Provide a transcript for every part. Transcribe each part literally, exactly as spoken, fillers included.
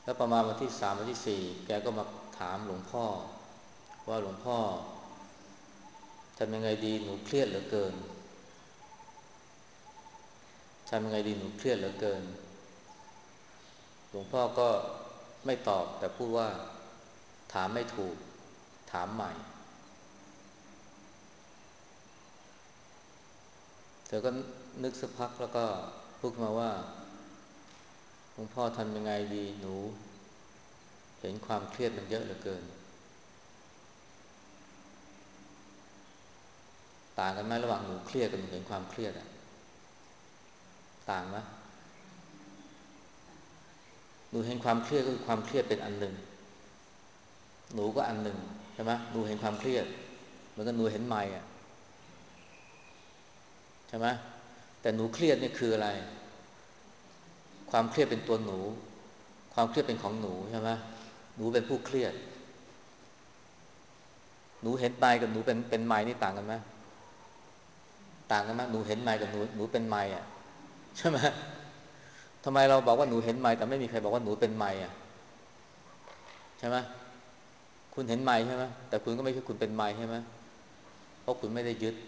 แล้วประมาณวันที่สามวันที่สี่แกก็มาถามหลวงพ่อว่าหลวงพ่อทำยังไงดีหนูเครียดเหลือเกินทำยังไงดีหนูเครียดเหลือเกินหลวงพ่อก็ไม่ตอบแต่พูดว่าถามไม่ถูกถามใหม่เธอก็นึกสักพักแล้วก็พูดมาว่าหลวงพ่อทำยังไงดีหนูเห็นความเครียดมันเยอะเหลือเกินต่างกันไหมระหว่างหนูเครียดกับหนูเห็นความเครียดอะต่างไหมหนูเห็นความเครียดก็คือความเครียดเป็นอันหนึ่งหนูก็อันหนึ่งใช่ไหมหนูเห็นความเครียดเหมือนกับหนูเห็นไม้อะใช่ไหมแต่หนูเครียดนี่คืออะไรความเครียดเป็นตัวหนูความเครียดเป็นของหนูใช่ไหมหนูเป็นผู้เครียดหนูเห็นไม้กับหนูเป็นเป็นไม้นี่ต่างกันไหมต่างกันไหมหนูเห็นไม้กับหนูหนูเป็นไม้อะใช่ไหมทำไมเราบอกว่าหนูเห็นไม้แต่ไม่มีใครบอกว่าหนูเป็นไม้อะใช่ไหมคุณเห็นไม้ใช่ไหมแต่คุณก็ไม่ใช่คุณเป็นไม้ใช่ไหมเพราะคุณไม่ได้ยึด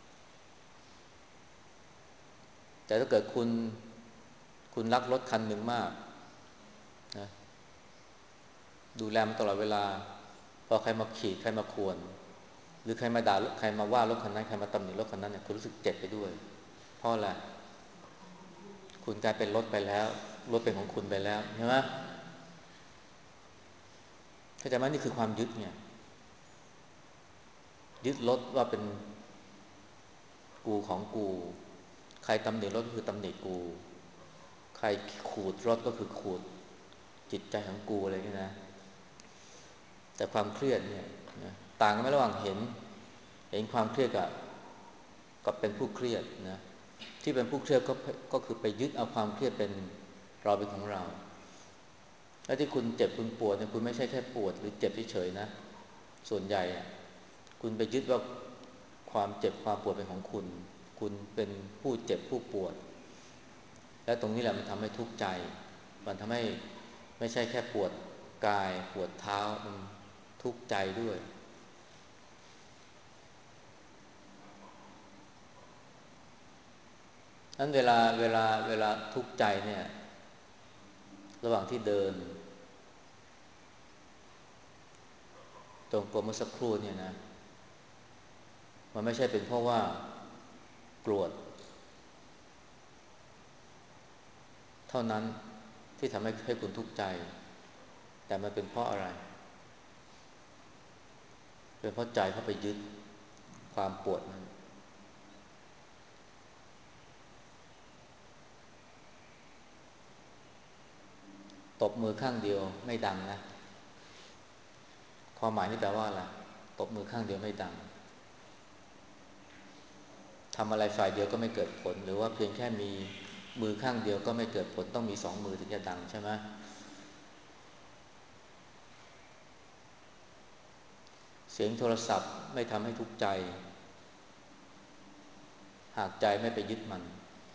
แต่ถ้าเกิดคุณคุณรักรถคันหนึ่งมากนะดูแลมันตลอดเวลาพอใครมาขีดใครมาข่วนหรือใครมาด่าใครมาว่ารถคันนั้นใครมาตำหนิรถคันนั้นเนี่ยคุณรู้สึกเจ็บไปด้วยเพราะอะไรคุณกลายเป็นรถไปแล้วรถเป็นของคุณไปแล้วใช่ไหมเข้าใจไหมนี่คือความยึดเนี่ยยึดรถว่าเป็นกูของกูใครตำหนิรถก็คือตำหนิกูใครขูดรถก็คือขูดจิตใจของกูอะไรอย่างนี้นะแต่ความเครียดเนี่ยนะต่างกันไหมระหว่างเห็นเห็นความเครียดกับกับเป็นผู้เครียดนะที่เป็นผู้เครียดก็ก็คือไปยึดเอาความเครียดเป็นเราเป็นของเราและที่คุณเจ็บคุณปวดเนี่ยคุณไม่ใช่แค่ปวดหรือเจ็บเฉยๆนะส่วนใหญ่อะคุณไปยึดว่าความเจ็บความปวดเป็นของคุณคุณเป็นผู้เจ็บผู้ปวดและตรงนี้แหละมันทำให้ทุกข์ใจมันทำให้ไม่ใช่แค่ปวดกายปวดเท้ามันทุกข์ใจด้วยนั้นเวลาเวลาเวลาทุกข์ใจเนี่ยระหว่างที่เดินตรงกรมเมื่อสักครู่เนี่ยนะมันไม่ใช่เป็นเพราะว่าโกรธเท่านั้นที่ทำให้ให้คุณทุกข์ใจแต่มันเป็นเพราะอะไรเป็นเพราะใจเข้าไปยึดความปวดนั้นตบมือข้างเดียวไม่ดังนะความหมายนี่แปลว่าอะไรตบมือข้างเดียวไม่ดังทำอะไรฝ่ายเดียวก็ไม่เกิดผลหรือว่าเพียงแค่มีมือข้างเดียวก็ไม่เกิดผลต้องมีสองมือถึงจะดังใช่ไหมเสียงโทรศัพท์ไม่ทำให้ทุกข์ใจหากใจไม่ไปยึดมัน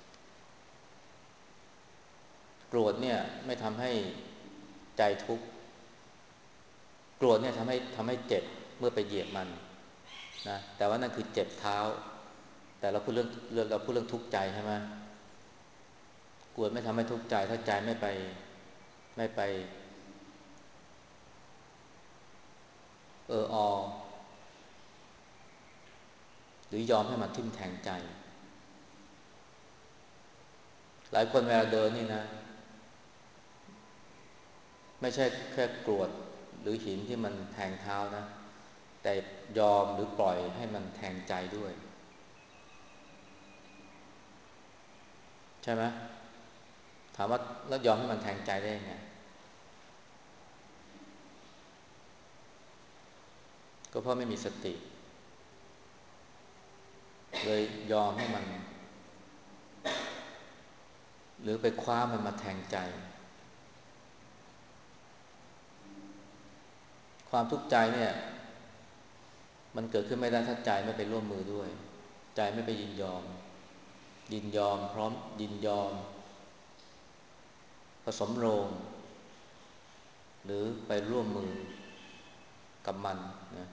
โกรธเนี่ยไม่ทำให้ใจทุกข์โกรธเนี่ยทำให้ทำให้เจ็บเมื่อไปเหยียบมันนะแต่ว่านั่นคือเจ็บเท้าแต่เราพูดเรื่องเรื่องเราพูดเรื่องทุกข์ใจใช่ไหมโกรธไม่ทำให้ทุกข์ใจถ้าใจไม่ไปไม่ไปเอออหรือยอมให้มันทิ่มแทงใจหลายคนเวลาเดินนี่นะไม่ใช่แค่กรวดหรือหินที่มันแทงเท้านะแต่ยอมหรือปล่อยให้มันแทงใจด้วยใช่ไหมถามว่าแล้วยอมให้มันแทงใจได้ยังไงก็เพราะไม่มีสติเลยยอมให้มันหรือไปคว้ามันมาแทงใจความทุกข์ใจเนี่ยมันเกิดขึ้นไม่ได้ถ้าใจไม่ไปร่วมมือด้วยใจไม่ไปยินยอมยินยอมพร้อมยินยอมผสมโรงหรือไปร่วมมือกับมันนะ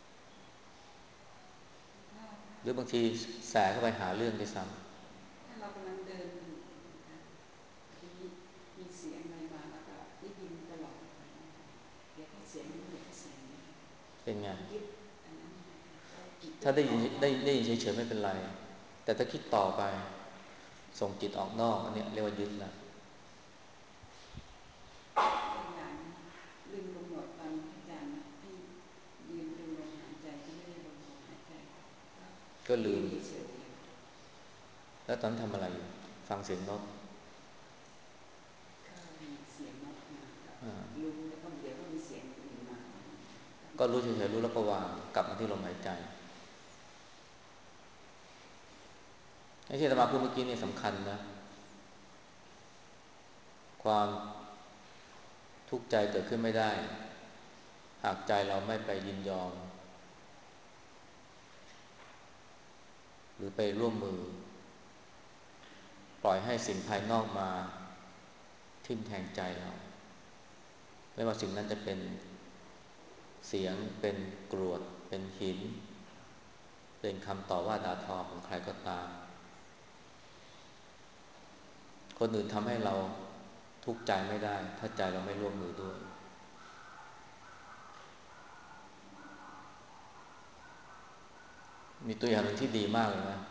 ถ้าถ้าหรือบางทีแสเข้าไปหาเรื่องด้วยซ้ถ้าเรากำลังเดินอยู่นะคะทีนี้มีเสียงอะไรมาแล้วก็ได้ยินตลอดนะคะเดี๋ยวก็เสียงนี้เดี๋ยวก็เสียงนี้ำเป็นไงเรายึดอันนั้นนะคะเราจิตถ้าได้ยินออกนได้อกได้ยินเฉยๆไม่เป็นไรแต่ถ้าคิดต่อไปส่งจิตออกนอกอันนี้เรียกว่ายึดละอีกอย่างลืมกำหนดตอนอาจารย์นะให้ยืนดูลมหายใจก็ไม่ได้ลมหายใจก็ลืมยืนเฉยแล้วตอนนนทำอะไรอยู่ฟังเสียงนกๆก็มีเสียงนกมาก็อ่ารู้แล้วก็เดี๋ยวก็มีเสียงอื่นมาก็รู้เฉยๆรู้แล้วก็วางกลับมาที่ลมหายใจไอ้ที่อาตมาพูดเมื่อกี้นี่สำคัญนะความทุกข์ใจเกิดขึ้นไม่ได้หากใจเราไม่ไปยินยอมหรือไปร่วมมือปล่อยให้สิ่งภายนอกมาทิ่มแทงใจเราไม่ว่าสิ่งนั้นจะเป็นเสียงเป็นกรวดเป็นหินเป็นคำต่อว่าด่าทอของใครก็ตามคนอื่นทำให้เราทุกข์ใจไม่ได้ถ้าใจเราไม่ร่วมมือด้วยมีตัวอย่างหนึ่งที่ดีมากเลยนะ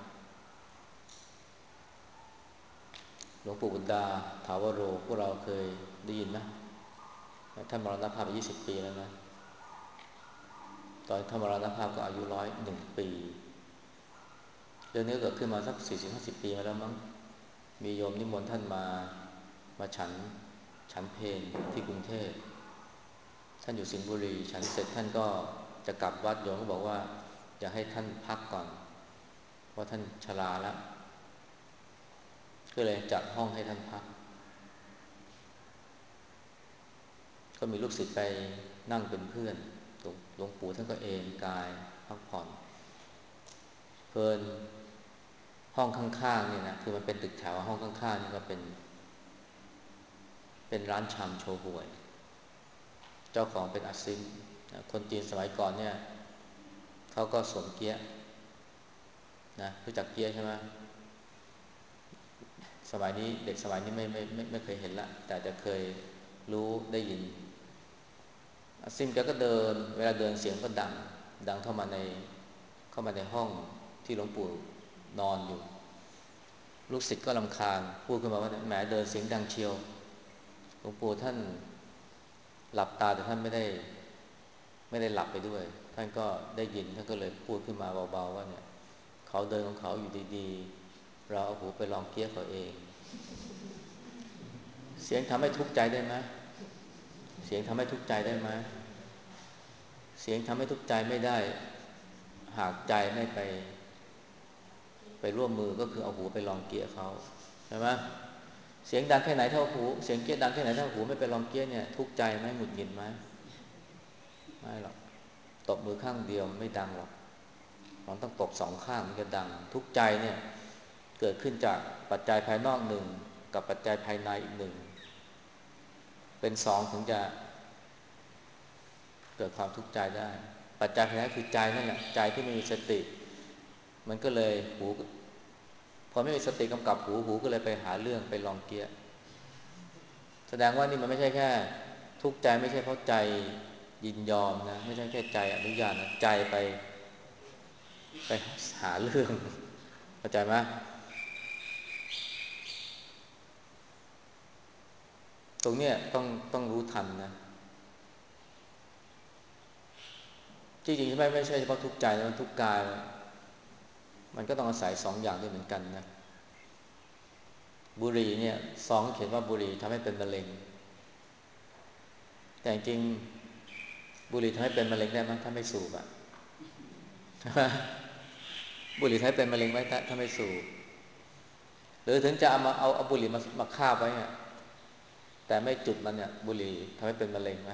หลวงปู่บุตรดาถาวโรพวกเราเคยได้ยินไหมท่านมรณภาพไปยี่สิบปีแล้วนะตอนท่านมรณภาพก็อายุร้อยหนึ่งปีเรื่องนี้เกิดขึ้นมาสักสี่สิบห้าสิบปีมาแล้วมั้งมีโยมนิมนต์ท่านมามาฉันฉันเพลที่กรุงเทพท่านอยู่สิงห์บุรีฉันเสร็จท่านก็จะกลับวัดโยมก็บอกว่าอยากให้ท่านพักก่อนเพราะท่านชราแล้วก็เลยจัดห้องให้ท่านพักก็มีลูกศิษย์ไปนั่งเป็นเพื่อนหลวงปู่ท่านก็เอนกายพักผ่อนเพลินห้องข้างๆเนี่ยนะคือมันเป็นตึกแถวห้องข้างๆนี่ก็เป็นเป็นร้านชำโชห่วยเจ้าของเป็นอาซิมคนจีนสมัยก่อนเนี่ยเขาก็สวมเกี๊ยะนะรู้จักเกี๊ยะใช่ไหมสมัยนี้เด็กสมัยนี้ไม่ไม่ไม่ไม่เคยเห็นละแต่จะเคยรู้ได้ยินอาซิมแกก็เดินเวลาเดินเสียงก็ดังดังเข้ามาในเข้ามาในห้องที่หลวงปู่นอนอยู่ลูกศิษย์ก็รำคาญพูดขึ้นมาว่าแหมเดินเสียงดังเชียวหลวงปู่ท่านหลับตาแต่ท่านไม่ได้ไม่ได้หลับไปด้วยท่านก็ได้ยินท่านก็เลยพูดขึ้นมาเบาๆว่าเนี่ยเขาเดินของเขาอยู่ดีๆเราเอาหูไปลองเกี้ยเขาเองเสียงทำให้ทุกข์ใจได้ไหมเสียงทำให้ทุกข์ใจได้ไหมเสียงทำให้ทุกข์ใจไม่ได้หากใจไม่ไปไปร่วมมือก็คือเอาหูไปลองเกี้ยเขาใช่ไหมเสียงดังแค่ไหนเท่าหูเสียงเกี้ยดังแค่ไหนเท่าหูไม่ไปลองเกี้ยเนี่ยทุกข์ใจไหมหงุดหงิดไหมไม่หรอกตบมือข้างเดียวไม่ดังหรอกมันต้องตบสองข้างมันจะดังทุกข์ใจเนี่ยเกิดขึ้นจากปัจจัยภายนอกหนึ่งกับปัจจัยภายในอีกหนึ่งเป็นสองถึงจะเกิดความทุกข์ใจได้ปัจจัยภายในคือใจนั่นแหละใจที่ไม่มีสติมันก็เลยหูพอไม่มีสติกำกับหูหูก็เลยไปหาเรื่องไปลองเกี้ยแสดงว่านี่มันไม่ใช่แค่ทุกข์ใจไม่ใช่เพราะใจยินยอมนะไม่ใช่แค่ใจอนุญาตนะใจไปไปหาเรื่องเข้าใจไหมตรงเนี้ยต้องต้องรู้ทันนะจริงๆไม่ไม่ใช่เฉพาะทุกข์ใจนะมันทุกข์กายมันก็ต้องอาศัยสองอย่างด้วยเหมือนกันนะบุหรี่เนี่ยซองเขียนว่าบุหรี่ทำให้เป็นมะเร็งแต่จริงบุหรี่ทำให้เป็นมะเร็งได้ไหมถ้าไม่สูบอะบุหรี่ทำให้เป็นมะเร็งไหมถ้าถ้าไม่สูบหรือถึงจะเอามาเอาเอาบุหรี่มามาคาบไว้เนี่ยแต่ไม่จุดมันเนี่ยบุหรี่ทำให้เป็นมะเร็งไหม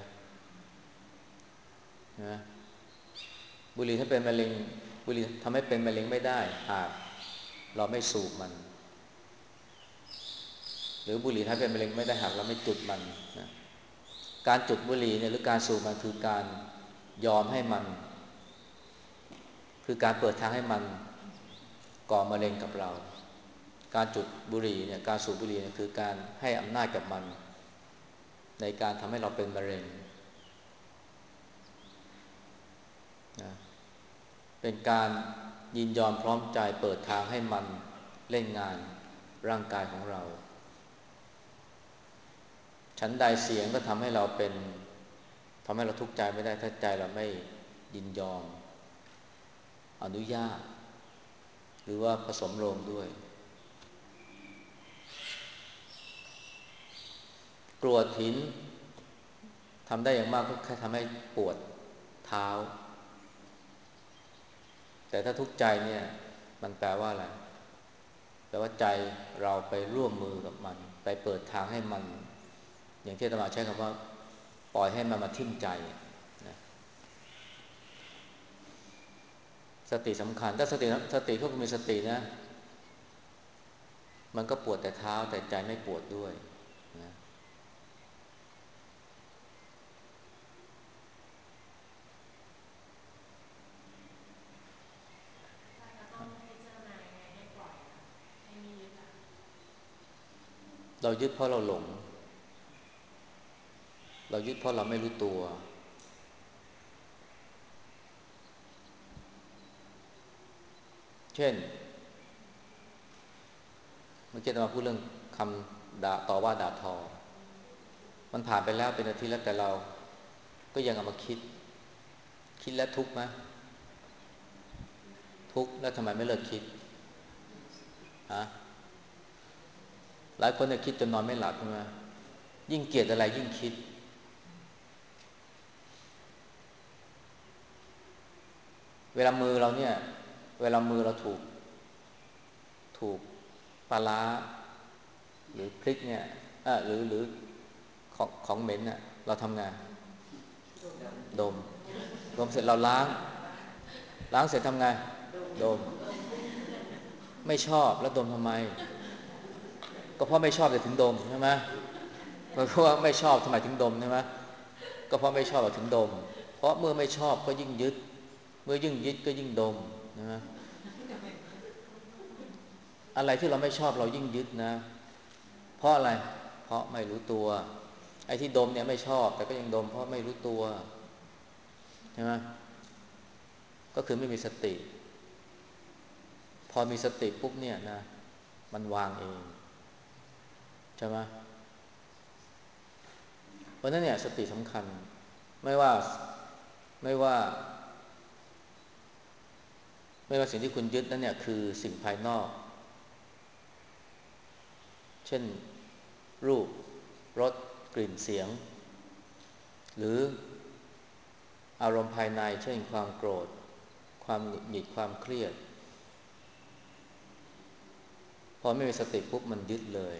นะบุหรี่ถ้าเป็นมะเร็งบุหรี่ทำให้เป็นมะเร็งไม่ได้หากเราไม่สูบมันหรือบุหรี่ทำให้เป็นมะเร็งไม่ได้หากเราไม่จุดมันนะการจุดบุหรี่เนี่ยหรือการสูบมันคือการยอมให้มันคือการเปิดทางให้มันก่อมะเร็งกับเราการจุดบุหรี่เนี่ยการสูบบุหรี่เนี่ยคือการให้อำนาจกับมันในการทำให้เราเป็นมะเร็งนะเป็นการยินยอมพร้อมใจเปิดทางให้มันเล่นงานร่างกายของเราฉันใดเสียงก็ทำให้เราเป็นทำให้เราทุกข์ใจไม่ได้ถ้าใจเราไม่ยินยอมอนุญาตหรือว่าผสมโรงด้วยกรวดหินทำได้อย่างมากก็แค่ทำให้ปวดเท้าแต่ถ้าทุกข์ใจเนี่ยมันแปลว่าอะไรแปลว่าใจเราไปร่วมมือกับมันไปเปิดทางให้มันอย่างที่อาตมาใช้คำว่าปล่อยให้มันมาทิ่มใจนะสติสำคัญถ้าสติสติก็มีสตินะมันก็ปวดแต่เท้าแต่ใจไม่ปวดด้วยนะเรายึดเพราะเราหลงเรายึดเพราะเราไม่รู้ตัวเช่นเมื่อกี้เรามาพูดเรื่องคำด่าต่อว่าด่าทอมันผ่านไปแล้วเป็นอาทิตย์แล้วแต่เราก็ยังเอามาคิดคิดแล้วทุกข์ไหมทุกข์แล้วทำไมไม่เลิกคิดฮะหลายคนเนี่ยคิดจนนอนไม่หลับใช่ไหมยิ่งเกลียดอะไรยิ่งคิดเวลามือเราเนี่ยเวลามือเราถูกถูกปลาร้าหรือพริกเนี่ยอ่ะหรือหรือของของเหม็นน่ะเราทำไงดมดมเสร็จเราล้างล้างเสร็จทำไงดมไม่ชอบแล้วดมทำไมก็เพราะไม่ชอบจะถึงดมใช่ไหมเพราะว่าไม่ชอบทำไมถึงดมใช่ไหมก็เพราะไม่ชอบถึงดมเพราะเมื่อไม่ชอบก็ยิ่งยึดเมื่อยิ่งยึดก็ยิ่งดมนะอะไรที่เราไม่ชอบเรายิ่งยึดนะเพราะอะไรเพราะไม่รู้ตัวไอ้ที่ดมเนี่ยไม่ชอบแต่ก็ยังดมเพราะไม่รู้ตัวใช่ไหมก็คือไม่มีสติพอมีสติปุ๊บเนี่ยนะมันวางเองใช่ไหมเพราะนั้นเนี่ยสติสำคัญไม่ว่าไม่ว่าไม่ว่าสิ่งที่คุณยึดนั้นเนี่ยคือสิ่งภายนอกเช่นรูปรสกลิ่นเสียงหรืออารมณ์ภายในเช่นความโกรธความหงุดหงิดความเครียดพอไม่มีสติปุ๊บมันยึดเลย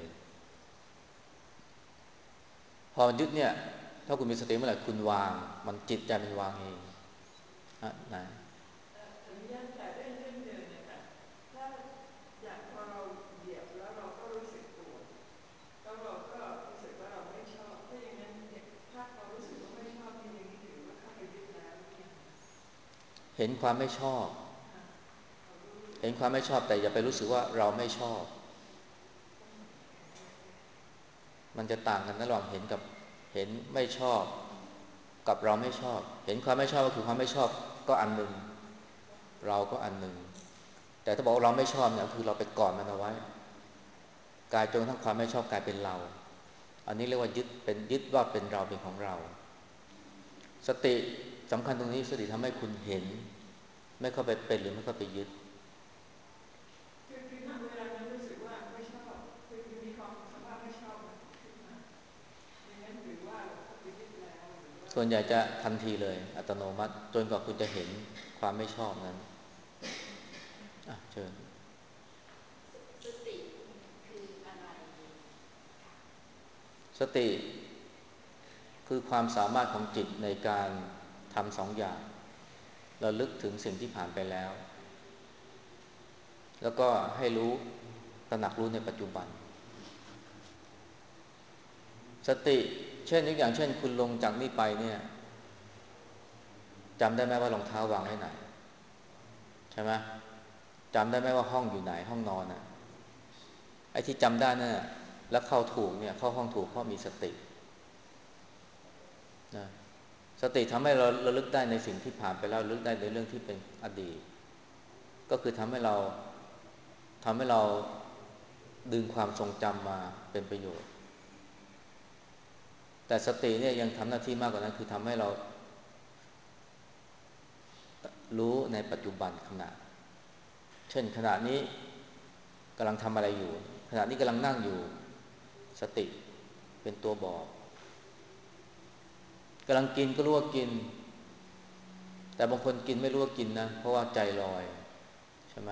พอยึดเนี่ยถ้าคุณมีสติเมื่อไหร่คุณวางมันจิตใจมันวางเองอ่ะไหนอนุญาตค่ะเรื่องเรื่องเดินนะคะถ้าอย่างพอเราเหยียบแล้วเราก็รู้สึกตัวแล้วเราก็รู้สึกว่าเราไม่ชอบถ้าอย่างนั้นถ้าพอรู้สึกว่าไม่ชอบนี่อย่างนี้ถือว่าเข้าไปยึดแล้วหรือยังคะเห็นความไม่ชอบเห็นความไม่ชอบแต่อย่าไปรู้สึกว่าเราไม่ชอบมันจะต่างกันระหว่างเห็นกับเห็นไม่ชอบกับเราไม่ชอบเห็นความไม่ชอบก็คือความไม่ชอบก็อันหนึ่งเราก็อันหนึ่งแต่ถ้าบอกว่าเราไม่ชอบเนี่ยคือเราไปกอดมันเอาไว้กลายจนทั้งความไม่ชอบกลายเป็นเราอันนี้เรียกว่ายึดเป็นยึดว่าเป็นเราเป็นของเราสติสำคัญตรงนี้สติทำให้คุณเห็นไม่เข้าไปเป็นหรือไม่เข้าไปยึดคือคือณเวลานั้นรู้สึกว่าไม่ชอบคือคือมีความคำว่าไม่ชอบมันขึ้นมาอย่างนั้นถือว่าเราเข้าไปยึดแล้วหรือว่าส่วนใหญ่จะทันทีเลยอัตโนมัติจนกว่าคุณจะเห็นความไม่ชอบนั้นอ่ะเชิญสติคืออะไรค่ะสติคือความสามารถของจิตในการทำสองอย่างระลึกถึงสิ่งที่ผ่านไปแล้วแล้วก็ให้รู้ตระหนักรู้ในปัจจุบันสติเช่นอย่างเช่นคุณลงจากนี่ไปเนี่ยจำได้ไหมว่ารองเท้าวางไว้ไหนใช่ไหมจำได้ไหมว่าห้องอยู่ไหนห้องนอนน่ะไอ้ที่จำได้นั่นน่ะแล้วเข้าถูกเนี่ยเข้าห้องถูกเพราะมีสตินะสติทำให้เราระลึกได้ในสิ่งที่ผ่านไปแล้วระลึกได้ในเรื่องที่เป็นอดีตก็คือทำให้เราทำให้เราดึงความทรงจำมาเป็นประโยชน์แต่สติเนี่ยยังทำหน้าที่มากกว่านั้นคือทำให้เรารู้ในปัจจุบันขณะเช่นขณะนี้กำลังทำอะไรอยู่ขณะนี้กำลังนั่งอยู่สติเป็นตัวบอกกำลังกินก็รู้ว่ากินแต่บางคนกินไม่รู้ว่ากินนะเพราะว่าใจลอยใช่ไหม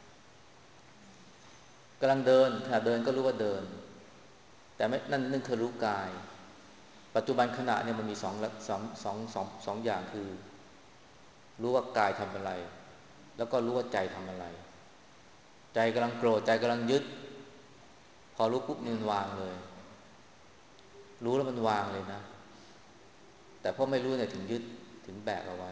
กำลังเดินขณะเดินก็รู้ว่าเดินแต่ไม่นั่นนั่นคือรู้กายปัจจุบันขณะเนี่ยมันมีสองสองสองสองสองอย่างคือรู้ว่ากายทำอะไรแล้วก็รู้ว่าใจทำอะไรใจกำลังโกรธใจกำลังยึดพอรู้ปุ๊บมันวางเลยรู้แล้วมันวางเลยนะแต่พอไม่รู้เนี่ยถึงยึดถึงแบกเอาไว้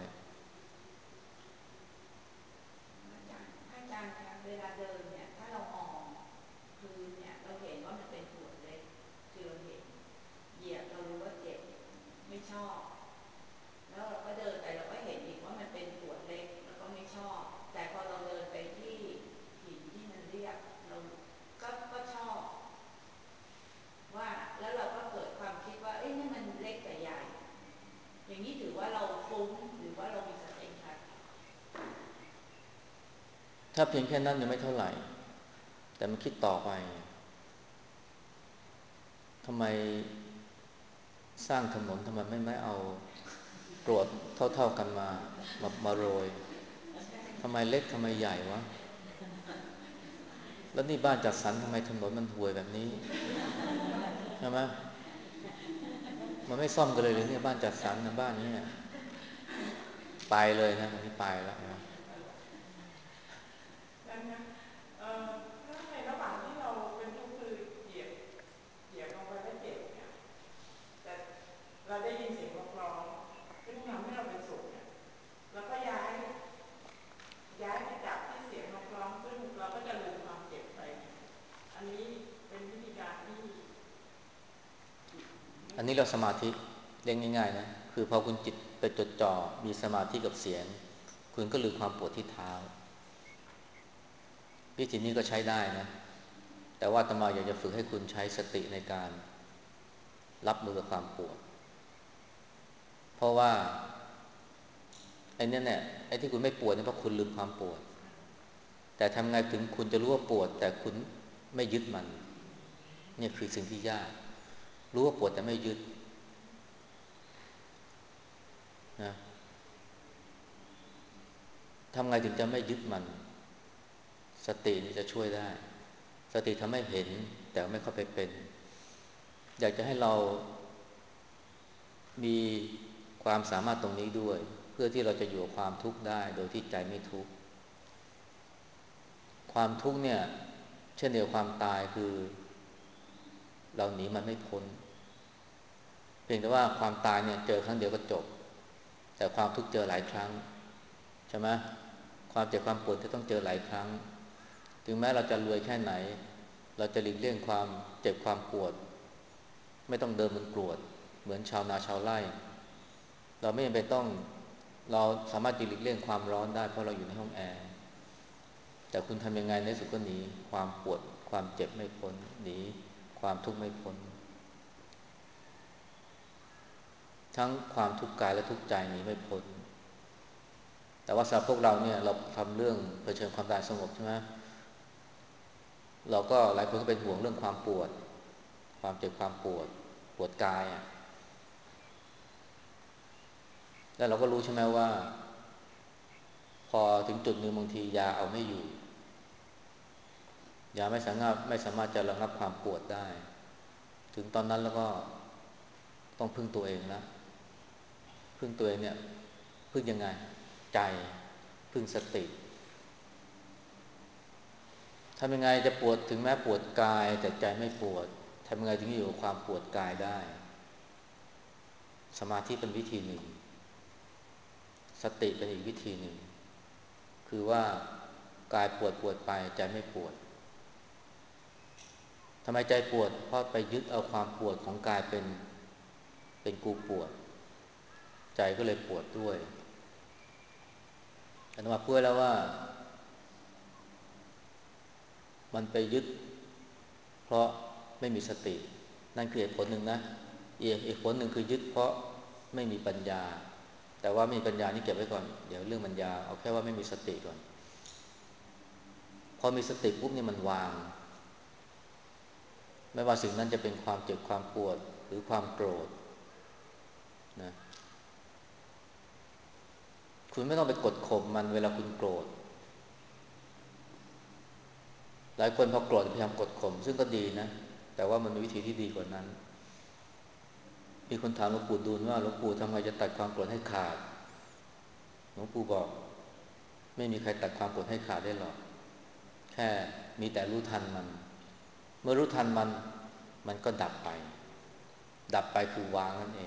อาจารย์อาจารย์คะเวลาเดินเนี่ยถ้าเรามองพื้นเนี่ยเราเห็นว่ามันเป็นกรวดเล็กคือเราเห็นเหยียบเรารู้ว่าเจ็บไม่ชอบแล้วเราก็เดินไปเราก็เห็นอีกว่ามันเป็นกรวดเล็กแล้วก็ไม่ชอบแต่พอเราเดินไปที่หินที่มันเรียบเราก็ก็ชอบว่าแล้วเราก็เกิดความคิดว่าเอ้ยนี่มันเล็กแต่ใหญ่อย่างนี้ถือว่าเราฟุ้งหรือว่าเรามีสติคะถ้าเพียงแค่นั้นยังไม่เท่าไหร่แต่มันคิดต่อไปทำไมสร้างถนนทำไมไม่ไม่เอากรวดเท่าๆกันมามามาโรยทำไมเล็กทำไมใหญ่วะแล้วนี่บ้านจัดสรรทำไมถนนมันห่วยแบบนี้ใช่ไหมมันไม่ซ่อมกันเลยหรือเนี่ยบ้านจัดสรรนะบ้านนี้ไปเลยนะอันนี้ไปแล้วนะดังนั้นเอ่อถ้าในระหว่างที่เราเป็นทุกข์คือเหยียบเหยียบลงไปแล้วเจ็บเนี่ยแต่เราได้ยินเสียงร้องซึ่งทำให้เราเป็นสุขเนี่ยเราก็ย้ายย้ายไปจับที่เสียงร้องซึ่งเราก็จะลืมความเจ็บไปเนี่ยอันนี้เป็นวิธีการที่อันนี้เราสมาธิเรียกง่ายๆนะคือพอคุณจิตไปจดจ่อมีสมาธิกับเสียงคุณก็ลืมความปวดที่เท้าวิธีนี้ก็ใช้ได้นะแต่ว่าอาตมาอยากจะฝึกให้คุณใช้สติในการรับมือกับความปวดเพราะว่าไอ้นี่เนี่ยไอ้ที่คุณไม่ปวดเนี่ยเพราะคุณลืมความปวดแต่ทำไงถึงคุณจะรู้ว่าปวดแต่คุณไม่ยึดมันเนี่ยคือสิ่งที่ยากรู้ว่าปวดแต่ไม่ยึดนะทำไงถึงจะไม่ยึดมันสตินี่จะช่วยได้สติทำให้เห็นแต่ไม่เข้าไปเป็นอยากจะให้เรามีความสามารถตรงนี้ด้วยเพื่อที่เราจะอยู่กับความทุกข์ได้โดยที่ใจไม่ทุกข์ความทุกข์เนี่ยเช่นเดียวความตายคือเราหนีมันไม่พ้นเพียงแต่ว่าความตายเนี่ยเจอครั้งเดียวก็จบแต่ความทุกข์เจอหลายครั้งใช่ไหมความเจ็บความปวดจะต้องเจอหลายครั้งถึงแม้เราจะรวยแค่ไหนเราจะหลีกเลี่ยงความเจ็บความปวดไม่ต้องเดินบนกรวดเหมือนชาวนาชาวไร่เราไม่จำเป็นต้องเราสามารถหลีกเลี่ยงความร้อนได้เพราะเราอยู่ในห้องแอร์แต่คุณทำยังไงในสุดก็หนีความปวดความเจ็บไม่พ้นหนีความทุกข์ไม่พ้นทั้งความทุกข์กายและทุกข์ใจหนีไม่พ้นแต่ว่าสำหรับพวกเราเนี่ยเราทำเรื่องเผชิญความตายสงบใช่ไหมเราก็หลายคนก็เป็นห่วงเรื่องความปวดความเจ็บความปวดปวดกายอ่ะแล้วเราก็รู้ใช่ไหมว่าพอถึงจุดหนึ่งบางทียาเอาไม่อยู่ยาไม่สามารถไม่สามารถจะระงับความปวดได้ถึงตอนนั้นแล้วก็ต้องพึ่งตัวเองแล้วพึ่งตัวเองเนี่ยพึ่งยังไงใจพึ่งสติทำยังไงจะปวดถึงแม้ปวดกายแต่ใจไม่ปวดทำยังไงถึงจะอยู่กับความปวดกายได้สมาธิเป็นวิธีหนึ่งสติเป็นอีกวิธีหนึ่งคือว่ากายปวดปวดไปใจไม่ปวดทำไมใจปวดเพราะไปยึดเอาความปวดของกายเป็นเป็นกูปวดใจก็เลยปวดด้วยอาตมาพูดแล้วว่ามันไปยึดเพราะไม่มีสตินั่นคือเหตุผลหนึ่งนะอีกอีกผลหนึ่งคือยึดเพราะไม่มีปัญญาแต่ว่าไม่มีปัญญานี่เก็บไว้ก่อนเดี๋ยวเรื่องปัญญาเอาแค่ว่าไม่มีสติก่อนพอมีสติปุ๊บเนี่ยมันวางไม่ว่าสิ่งนั้นจะเป็นความเจ็บความปวดหรือความโกรธนะคุณไม่ต้องไปกดข่มมันเวลาคุณโกรธหลายคนพอโกรธพยายามกดข่มซึ่งก็ดีนะแต่ว่ามันมีวิธีที่ดีกว่านั้นมีคนถามหลวงปู่ดูลว่าหลวงปู่ทำไมจะตัดความโกรธให้ขาดหลวงปู่บอกไม่มีใครตัดความโกรธให้ขาดได้หรอกแค่มีแต่รู้ทันมันเมื่อรู้ทันมันมันก็ดับไปดับไปคือวางนั่นเอง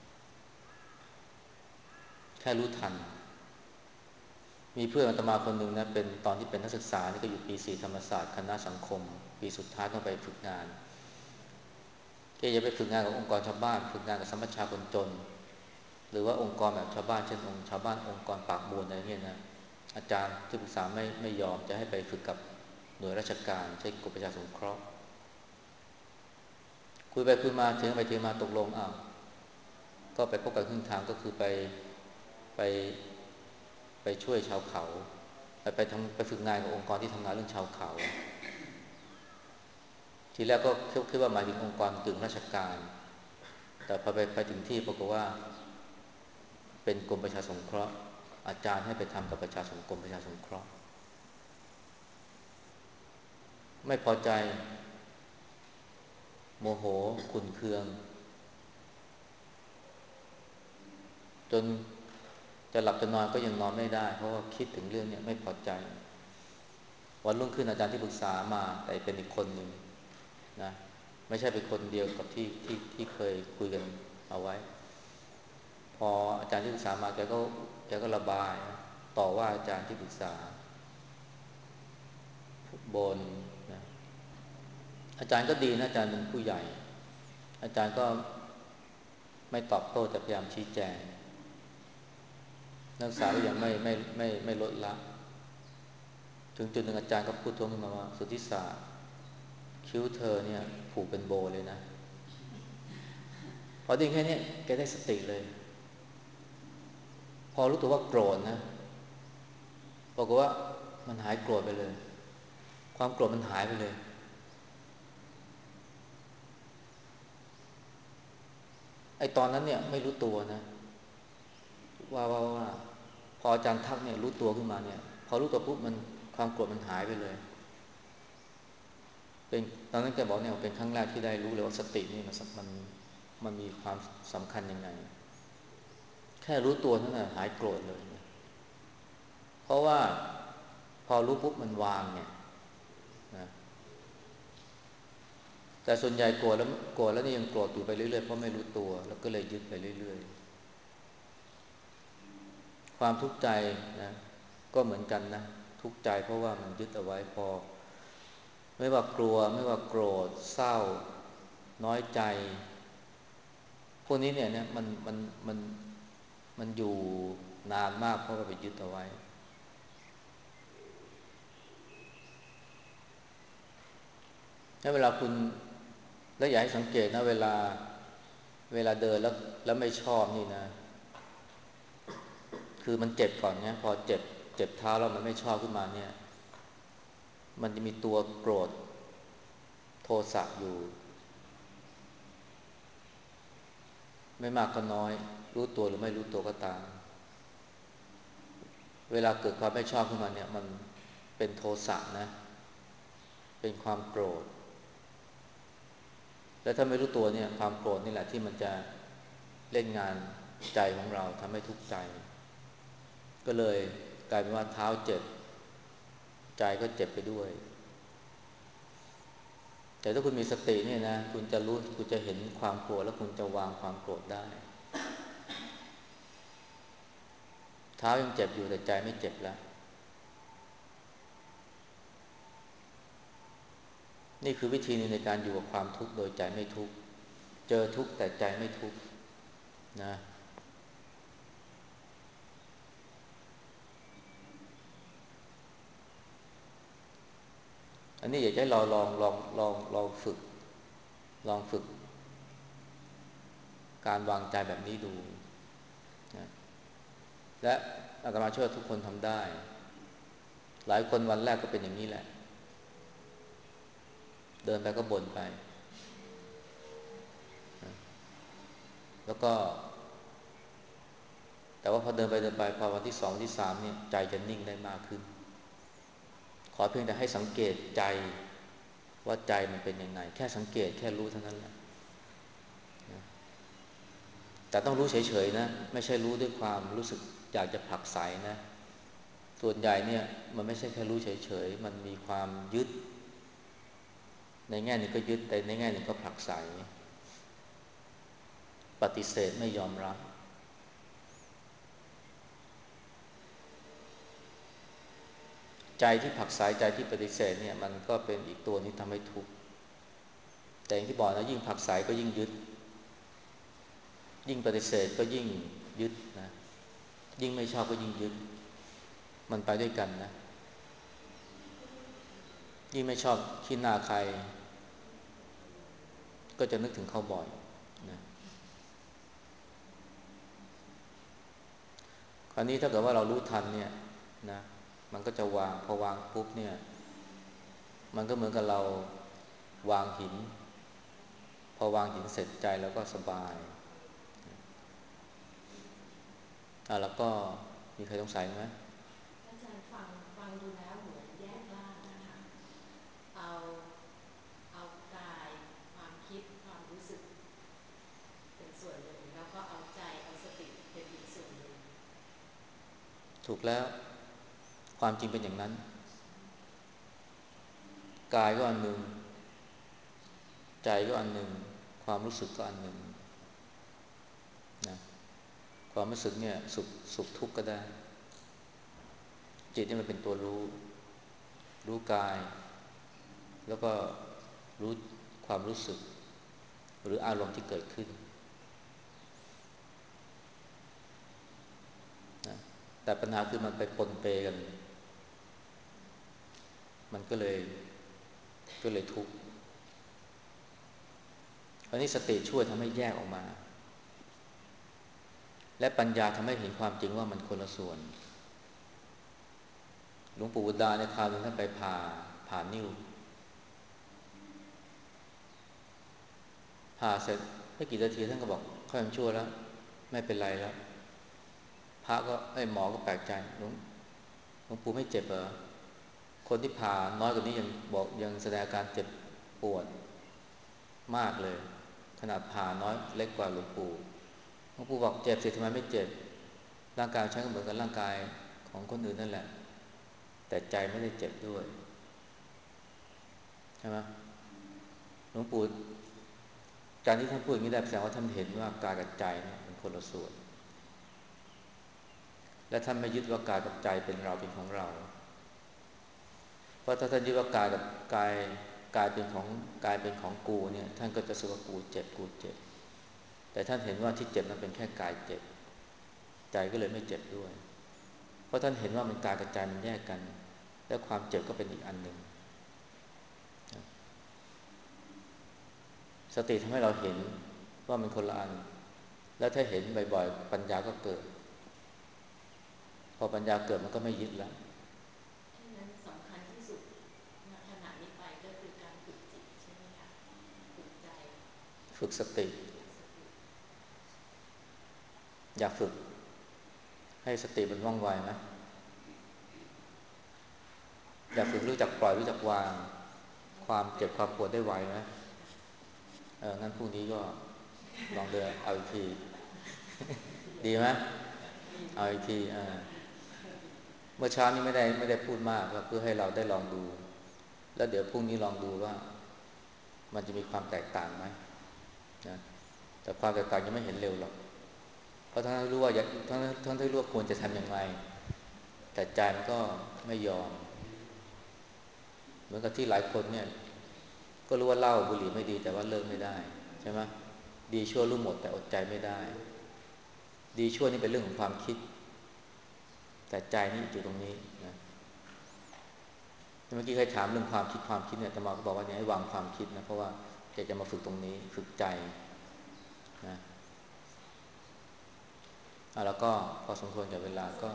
แค่รู้ทันมีเพื่อนอาตมาคนหนึ่งนะเป็นตอนที่เป็นนักศึกษานี่ก็อยู่ปีสี่ธรรมศาสตร์คณะสังคมปีสุดท้ายต้องไปฝึกงานแกจะไปฝึกงานกับองค์กรชาวบ้านฝึกงานกับสมัชชาคนจนหรือว่าองค์กรแบบชาวบ้านเช่นองค์ชาวบ้านองค์กรปากมูลอะไรเงี้ยนะอาจารย์ที่ปรึกษาไม่ไม่ยอมจะให้ไปฝึกกับหน่วยราชการใช้กรมประชาสงเคราะห์คุยไปคุยมาเถียงไปเถียงมาตกลงอ้าวก็ไปพบกันครึ่งทางก็คือไปไปไปช่วยชาวเขาไปไปทำไปฝึกงานกับองค์กรที่ทำงานเรื่องชาวเขาทีแรกก็คิดว่าหมายถึงองค์กรกึ่งราชการแต่พอไปไปถึงที่ปรากฏว่าเป็นกรมประชาสงเคราะห์อาจารย์ให้ไปทำกับประชาสงกรมประชาสงเคราะห์ไม่พอใจโมโหขุ่นเคืองจนจะหลับจะนอนก็ยังนอนไม่ได้เพราะว่าคิดถึงเรื่องนี้ไม่พอใจวันรุ่งขึ้นอาจารย์ที่ปรึกษามาแต่เป็นอีกคนหนึ่งนะไม่ใช่เป็นคนเดียวกับที่ที่ที่เคยคุยกันเอาไว้พออาจารย์ที่ปรึกษามาแกก็แกก็ระบายต่อว่าอาจารย์ที่ปรึกษาบนนะอาจารย์ก็ดีนะอาจารย์เป็นผู้ใหญ่อาจารย์ก็ไม่ตอบโต้แต่พยายามชี้แจงนักศึกษาก็ยังไม่ไม่ไม่ไม่ลดละถึงจุดหนึ่งอาจารย์ก็พูดท้วงขึ้นมาว่าสุทธิศาสตร์คิ้วเธอเนี่ยผูกเป็นโบเลยนะพอได้แค่นี้แกได้สติเลยพอรู้ตัวว่าโกรธนะบอกว่ามันหายโกรธไปเลยความโกรธมันหายไปเลยไอ้ตอนนั้นเนี่ยไม่รู้ตัวนะว่าว่าว่าพออาจารย์ทักเนี่ยรู้ตัวขึ้นมาเนี่ยพอรู้ตัวปุ๊บมันความโกรธมันหายไปเลยเป็นตอนนั้นแกบอกเนี่ยเป็นครั้งแรกที่ได้รู้เลยว่าสตินี่มันมันมันมีความสำคัญยังไงแค่รู้ตัวนั่นแหละหายโกรธเลยเพราะว่าพอรู้ปุ๊บมันวางเนี่ยนะแต่ส่วนใหญ่โกรธแล้วโกรธแล้วนี่ยังโกรธอยู่ไปเรื่อยๆเพราะไม่รู้ตัวแล้วก็เลยยึดไปเรื่อยๆความทุกข์ใจนะก็เหมือนกันนะทุกข์ใจเพราะว่ามันยึดเอาไว้พอไม่ว่ากลัวไม่ว่าโกรธเศร้าน้อยใจพวกนี้เนี่ยเนี่ยมันมันมันมันอยู่นานมากเพราะว่าไปยึดเอาไว้ถ้าเวลาคุณแล้วอยากให้สังเกตนะเวลาเวลาเดินแล้วแล้วไม่ชอบนี่นะคือมันเจ็บก่อนเนี่ยพอเจ็บเจ็บเท้าแล้วมันไม่ชอบขึ้นมาเนี่ยมันจะมีตัวโกรธโทสะอยู่ไม่มากก็น้อยรู้ตัวหรือไม่รู้ตัวก็ตามเวลาเกิดความไม่ชอบขึ้นมาเนี่ยมันเป็นโทสะนะเป็นความโกรธแล้วถ้าไม่รู้ตัวเนี่ยความโกรธนี่แหละที่มันจะเล่นงานใจของเราทำให้ทุกข์ใจก็เลยกลายเป็นว่าเท้าเจ็บใจก็เจ็บไปด้วยแต่ถ้าคุณมีสติเนี่ยนะคุณจะรู้คุณจะเห็นความโกรธแล้วคุณจะวางความโกรธได้เท้ายังเจ็บอยู่แต่ใจไม่เจ็บแล้วนี่คือวิธีนึงในการอยู่กับความทุกข์โดยใจไม่ทุกข์เจอทุกข์แต่ใจไม่ทุกข์นะอันนี้อยากให้เราลองลองลองลองฝึกลองฝึกการวางใจแบบนี้ดูนะและอาตมาเชื่อทุกคนทำได้หลายคนวันแรกก็เป็นอย่างนี้แหละเดินไปก็บ่นไปนะแล้วก็แต่ว่าพอเดินไปเดินไปพอวันที่สองวันที่สามเนี่ยใจจะนิ่งได้มากขึ้นขอเพียงแต่ให้สังเกตใจว่าใจมันเป็นยังไงแค่สังเกตแค่รู้เท่านั้นแหละนะแต่ต้องรู้เฉยๆนะไม่ใช่รู้ด้วยความรู้สึกอยากจะผลักไสนะส่วนใหญ่เนี่ยมันไม่ใช่แค่รู้เฉยๆมันมีความยึดในแง่หนึ่งก็ยึดแต่ในแง่หนึ่งก็ผลักไสปฏิเสธไม่ยอมรับใจที่ผลักไสใจที่ปฏิเสธเนี่ยมันก็เป็นอีกตัวที่ทำให้ทุกข์แต่อย่างที่บอกนะยิ่งผลักไสก็ยิ่งยึดยิ่งปฏิเสธก็ยิ่งยึดนะยิ่งไม่ชอบก็ยิ่งยึดมันไปด้วยกันนะยิ่งไม่ชอบขี้หน้าใครก็จะนึกถึงเขาบ่อยนะคราวนี้ถ้าเกิดว่าเรารู้ทันเนี่ยนะมันก็จะวางพอวางปุ๊บเนี่ยมันก็เหมือนกับเราวางหินพอวางหินเสร็จใจแล้วก็สบายอ่ะแล้วก็มีใครสงสัยไหมอาจารย์ฟังฟังดูแล้วเหมือนแยกล่างนะคะเอาเอากายความคิดความรู้สึกเป็นส่วนหนึ่งแล้วก็เอาใจเอาสติเป็นอีกส่วนหนึ่งถูกแล้วความจริงเป็นอย่างนั้นกายก็อันหนึ่งใจก็อันหนึ่งความรู้สึกก็อันหนึ่งนะความรู้สึกเนี่ยสุขสุขทุกข์ก็ได้จิตนี่มันเป็นตัวรู้รู้กายแล้วก็รู้ความรู้สึกหรืออารมณ์ที่เกิดขึ้นนะแต่ปัญหาคือมันไปปนเปกันมันก็เลยก็เลยทุกข์อันนี้สติช่วยทำให้แยกออกมาและปัญญาทำให้เห็นความจริงว่ามันคนละส่วนหลวงปู่บุตรดาในคราวนึงท่านไปผ่าผ่านิ้วผ่าเสร็จไม่กี่นาทีท่านก็บอกค่อยมันชั่วแล้วไม่เป็นไรแล้วพระก็ไอ้หมอก็แปลกใจหลวงหลวงปู่ไม่เจ็บเหรอคนที่ผ่าน้อยกว่านี้ยังบอกยังแสดงอาการเจ็บปวดมากเลยขนาดผ่าน้อยเล็กกว่าหลวงปู่หลวงปู่บอกเจ็บสิทำไมไม่เจ็บร่างกายฉันก็เหมือนกับร่างกายของคนอื่นนั่นแหละแต่ใจไม่ได้เจ็บด้วยใช่ไหมหลวงปู่การที่ท่านพูดอย่างนี้ได้แสดงว่าท่านเห็นว่ากายกับใจเนี่ยเป็นคนละส่วนและท่านไม่ยึดว่ากายกับใจเป็นเราเป็นของเราเพราะถ้าท่านยึดว่ากายกับกายกายเป็นของกายเป็นของกูเนี่ยท่านก็จะรู้สึกว่ากูเจ็บกูเจ็บแต่ท่านเห็นว่าที่เจ็บนั้นเป็นแค่กายเจ็บใจก็เลยไม่เจ็บด้วยเพราะท่านเห็นว่ามันกายกับใจมันแยกกันและความเจ็บก็เป็นอีกอันหนึ่งสติทำให้เราเห็นว่ามันคนละอันแล้วถ้าเห็นบ่อยๆปัญญาก็เกิดพอปัญญาเกิดมันก็ไม่ยึดแล้วฉะนั้นสำคัญที่สุดณขณะนี้ไปก็คือการฝึกจิตใช่ไหมคะฝึกใจฝึกสติอยากฝึกให้สติมันว่องไวไหมอยากฝึกรู้จักปล่อยรู้จักวางความเจ็บความปวดได้ไวไหมเอองั้นพรุ่งนี้ก็ลองเดินเอาอีกทีดีไหมเอาอีกทีเออเมื่อเช้านี้ไม่ได้ไม่ได้พูดมากก็เพื่อให้เราได้ลองดูแล้วเดี๋ยวพรุ่งนี้ลองดูว่ามันจะมีความแตกต่างไหมนะแต่ความแตกต่างยังไม่เห็นเร็วหรอกพอราะทั้งที่รู้ว่าทั้งทั้งที่รู้ว่าควรจะทำอย่างไรแต่ใจมันก็ไม่ยอมเหมือนกับที่หลายคนเนี่ยก็รู้ว่าเหล้าบุหรี่ไม่ดีแต่ว่าเลิกไม่ได้ใช่ไหมดีชั่วรู้หมดแต่อดใจไม่ได้ดีชั่วนี่เป็นเรื่องของความคิดแต่ใจนี่อยู่ตรงนี้นะเมื่อกี้เคยถามเรื่องความคิดความคิดเนี่ยแต่มาก็บอกว่าเนี่ยให้วางความคิดนะเพราะว่าจะจะมาฝึกตรงนี้ฝึกใจนะอ่ะแล้วก็พอสมควรกับเวลาก็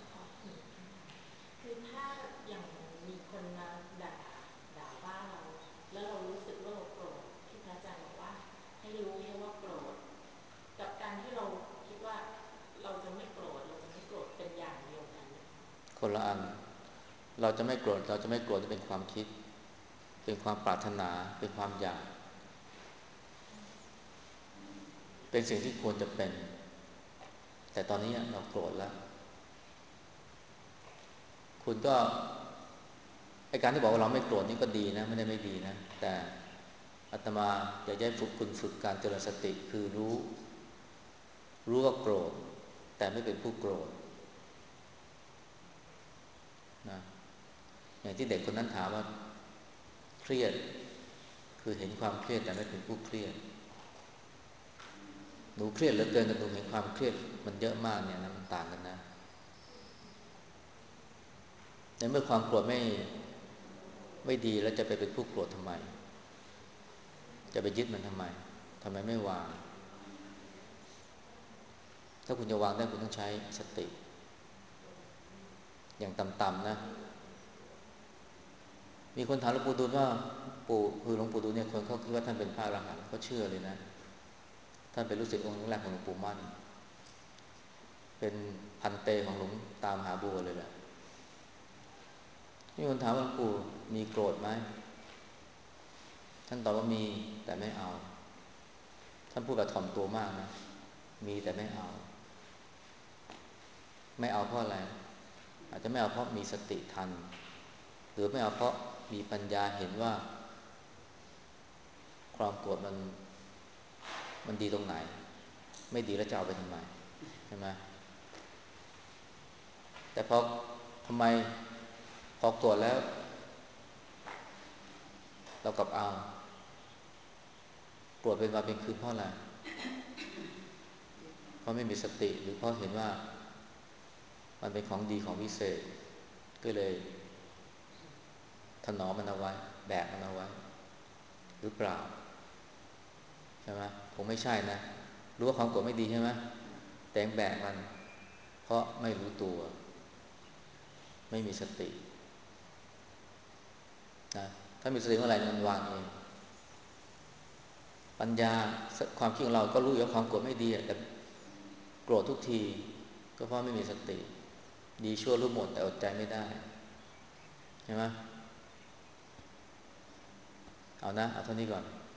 คือถ้าอย่างมีคนมาด่าด่าว่าเราแล้วเรารู้สึกว่าเราโกรธที่พระอาจารย์บอกว่าให้รู้แค่ว่าโกรธกับการที่เราคิดว่าเราจะไม่โกรธเราจะไม่โกรธเป็นอย่างเดียวกันคนละอันเราจะไม่โกรธเราจะไม่โกรธนี่เป็นความคิดเป็นความปรารถนาเป็นความอยากเป็นสิ่งที่ควรจะเป็นแต่ตอนนี้เราโกรธแล้วคุณก็ไอ้การที่บอกว่าเราไม่โกรธนี่ก็ดีนะไม่ได้ไม่ดีนะแต่อาตมาอยากให้ฝึกคุณฝึกการเจริญสติคือรู้รู้ว่าโกรธแต่ไม่เป็นผู้โกรธนะอย่างที่เด็กคนนั้นถามว่าเครียดคือเห็นความเครียดแต่ไม่เป็นผู้เครียดหนูเครียดเหลือเกินกับหนูเห็นความเครียดมันเยอะมากเนี่ยนะมันต่างกันนะในเมื่อความโกรธไม่ไม่ดีแล้วจะไปเป็นผู้โกรธทำไมจะไปยึดมันทำไมทำไมไม่วางถ้าคุณจะวางได้คุณต้องใช้สติอย่างต่ำๆนะมีคนถามหลวงปู่ดูลว่าปู่คือหลวงปู่ดูลเนี่ยคนเขาคิดว่าท่านเป็นพระอรหันต์เขาเชื่อเลยนะท่านเป็นลูกศิษย์องค์แรกของหลวงปู่มั่นเป็นพันเตของหลวงตามหาบัวเลยแหละมีคนถามว่าหลวงปู่มีโกรธไหมท่านตอบว่ามีแต่ไม่เอาท่านพูดแบบถ่อมตัวมากนะมีแต่ไม่เอาไม่เอาเพราะอะไรอาจจะไม่เอาเพราะมีสติทันหรือไม่เอาเพราะมีปัญญาเห็นว่าความโกรธมันมันดีตรงไหนไม่ดีแล้วจะเอาไปทำไมใช่ไหมแต่พอทำไมพอโกรธแล้วเรากลับเอาโกรธเป็นวันเป็นคืนเพราะอะไรเพราะไม่มีสติหรือเพราะเห็นว่ามันเป็นของดีของวิเศษก็เลยถนอมมันเอาไว้แบกมันเอาไว้หรือเปล่าใช่ไหมคงไม่ใช่นะรู้ว่าความโกรธไม่ดีใช่ไหมแต่ยังแบกมันเพราะไม่รู้ตัวไม่มีสตินะถ้ามีสติเมื่อไหร่มันวางเองปัญญาความคิดของเราก็รู้อยู่ว่าความโกรธไม่ดีแต่โกรธทุกทีก็เพราะไม่มีสติดีชั่วรู้หมดแต่อดใจไม่ได้ใช่ไหมเอานะเอาเท่านี้ก่อน